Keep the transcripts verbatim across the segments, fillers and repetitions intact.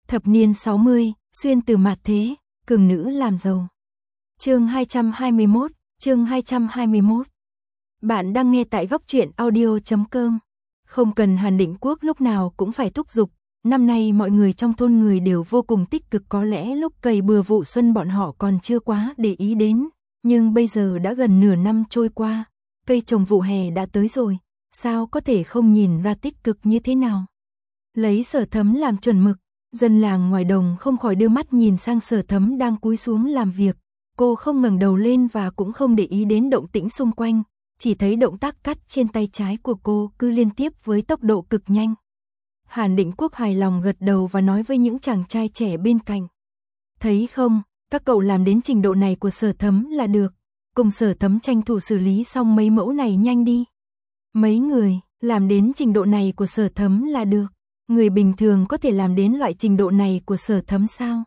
Thập niên sáu mươi, xuyên từ mạt thế, cường nữ làm giàu. Chương hai trăm hai mươi mốt, chương hai trăm hai mươi mốt. Bạn đang nghe tại góc truyện audio chấm com. Không cần Hàn Định Quốc lúc nào cũng phải thúc giục, năm nay mọi người trong thôn người đều vô cùng tích cực, có lẽ lúc cày bừa vụ xuân bọn họ còn chưa quá để ý đến, nhưng bây giờ đã gần nửa năm trôi qua, cây trồng vụ hè đã tới rồi, sao có thể không nhìn ra tích cực như thế nào. Lấy Sở Thấm làm chuẩn mực, dân làng ngoài đồng không khỏi đưa mắt nhìn sang Sở Thấm đang cúi xuống làm việc, cô không ngẩng đầu lên và cũng không để ý đến động tĩnh xung quanh, chỉ thấy động tác cắt trên tay trái của cô cứ liên tiếp với tốc độ cực nhanh. Hàn Định Quốc hài lòng gật đầu và nói với những chàng trai trẻ bên cạnh. Thấy không, các cậu làm đến trình độ này của Sở Thấm là được, cùng Sở Thấm tranh thủ xử lý xong mấy mẫu này nhanh đi. Mấy người, làm đến trình độ này của Sở Thấm là được, người bình thường có thể làm đến loại trình độ này của Sở Thấm sao?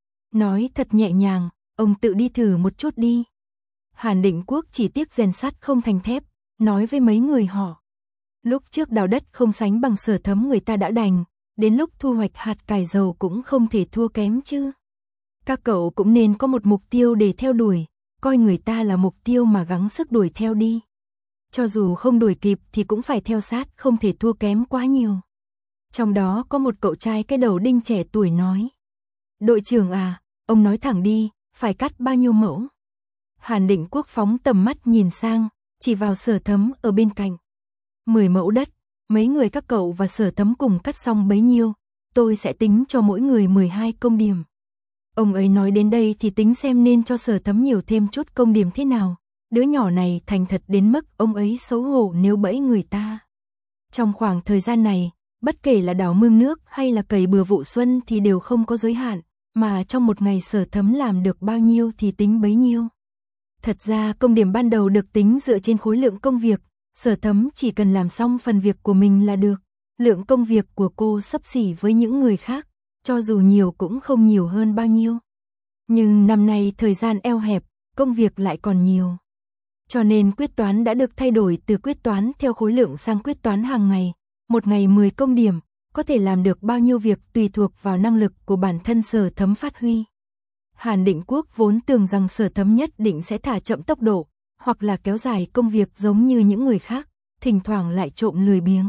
Nói thật nhẹ nhàng, ông tự đi thử một chút đi. Hàn Định Quốc chỉ tiếc rèn sắt không thành thép, nói với mấy người họ. Lúc trước đào đất không sánh bằng Sở Thấm người ta đã đành, đến lúc thu hoạch hạt cải dầu cũng không thể thua kém chứ. Các cậu cũng nên có một mục tiêu để theo đuổi, coi người ta là mục tiêu mà gắng sức đuổi theo đi. Cho dù không đuổi kịp thì cũng phải theo sát, không thể thua kém quá nhiều. Trong đó có một cậu trai cái đầu đinh trẻ tuổi nói. Đội trưởng à, ông nói thẳng đi, phải cắt bao nhiêu mẫu? Hàn Định Quốc phóng tầm mắt nhìn sang, chỉ vào Sở Thấm ở bên cạnh. Mười mẫu đất, mấy người các cậu và Sở Thấm cùng cắt xong bấy nhiêu, tôi sẽ tính cho mỗi người mười hai công điểm. Ông ấy nói đến đây thì tính xem nên cho Sở Thấm nhiều thêm chút công điểm thế nào. Đứa nhỏ này thành thật đến mức ông ấy xấu hổ nếu bẫy người ta. Trong khoảng thời gian này, bất kể là đào mương nước hay là cày bừa vụ xuân thì đều không có giới hạn, mà trong một ngày Sở Thấm làm được bao nhiêu thì tính bấy nhiêu. Thật ra công điểm ban đầu được tính dựa trên khối lượng công việc, Sở Thấm chỉ cần làm xong phần việc của mình là được. Lượng công việc của cô xấp xỉ với những người khác, cho dù nhiều cũng không nhiều hơn bao nhiêu. Nhưng năm nay thời gian eo hẹp, công việc lại còn nhiều. Cho nên quyết toán đã được thay đổi từ quyết toán theo khối lượng sang quyết toán hàng ngày. Một ngày mười công điểm, có thể làm được bao nhiêu việc tùy thuộc vào năng lực của bản thân Sở Thấm phát huy. Hàn Định Quốc vốn tưởng rằng Sở Thấm nhất định sẽ thả chậm tốc độ, hoặc là kéo dài công việc giống như những người khác, thỉnh thoảng lại trộm lười biếng.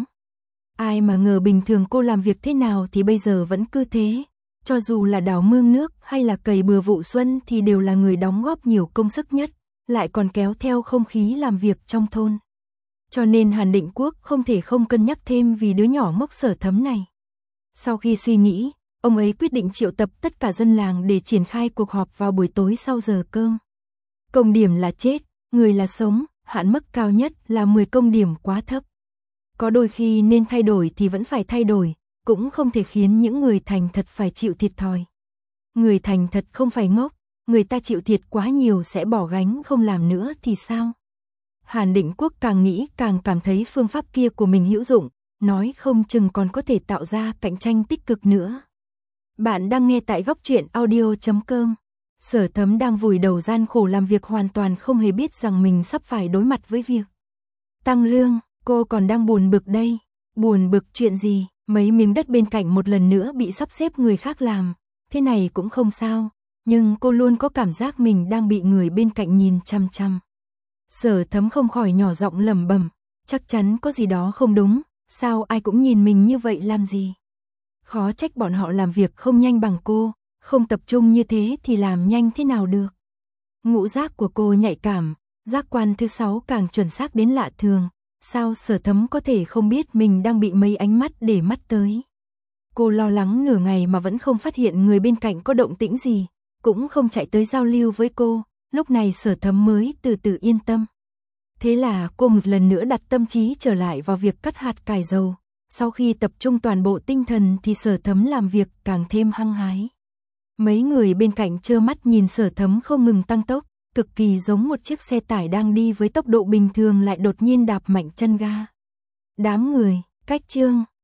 Ai mà ngờ bình thường cô làm việc thế nào thì bây giờ vẫn cứ thế, cho dù là đào mương nước hay là cày bừa vụ xuân thì đều là người đóng góp nhiều công sức nhất, lại còn kéo theo không khí làm việc trong thôn. Cho nên Hàn Định Quốc không thể không cân nhắc thêm vì đứa nhỏ ngốc Sở Thấm này. Sau khi suy nghĩ, ông ấy quyết định triệu tập tất cả dân làng để triển khai cuộc họp vào buổi tối sau giờ cơm. Công điểm là chết, người là sống, hạn mức cao nhất là mười công điểm quá thấp. Có đôi khi nên thay đổi thì vẫn phải thay đổi, cũng không thể khiến những người thành thật phải chịu thiệt thòi. Người thành thật không phải ngốc, người ta chịu thiệt quá nhiều sẽ bỏ gánh không làm nữa thì sao? Hàn Định Quốc càng nghĩ càng cảm thấy phương pháp kia của mình hữu dụng, nói không chừng còn có thể tạo ra cạnh tranh tích cực nữa. Bạn đang nghe tại góc truyện audio chấm com. Sở Thấm đang vùi đầu gian khổ làm việc, hoàn toàn không hề biết rằng mình sắp phải đối mặt với việc tăng lương. Cô còn đang buồn bực đây. Buồn bực chuyện gì? Mấy miếng đất bên cạnh một lần nữa bị sắp xếp người khác làm. Thế này cũng không sao, nhưng cô luôn có cảm giác mình đang bị người bên cạnh nhìn chăm chăm. Sở Thấm không khỏi nhỏ giọng lẩm bẩm, chắc chắn có gì đó không đúng, sao ai cũng nhìn mình như vậy làm gì? Khó trách bọn họ làm việc không nhanh bằng cô, không tập trung như thế thì làm nhanh thế nào được. Ngũ giác của cô nhạy cảm, giác quan thứ sáu càng chuẩn xác đến lạ thường, sao Sở Thấm có thể không biết mình đang bị mấy ánh mắt để mắt tới. Cô lo lắng nửa ngày mà vẫn không phát hiện người bên cạnh có động tĩnh gì, cũng không chạy tới giao lưu với cô, lúc này Sở Thấm mới từ từ yên tâm. Thế là cô một lần nữa đặt tâm trí trở lại vào việc cắt hạt cải dầu. Sau khi tập trung toàn bộ tinh thần thì Sở Thấm làm việc càng thêm hăng hái. Mấy người bên cạnh trơ mắt nhìn Sở Thấm không ngừng tăng tốc, cực kỳ giống một chiếc xe tải đang đi với tốc độ bình thường lại đột nhiên đạp mạnh chân ga. Đám người, cách chương,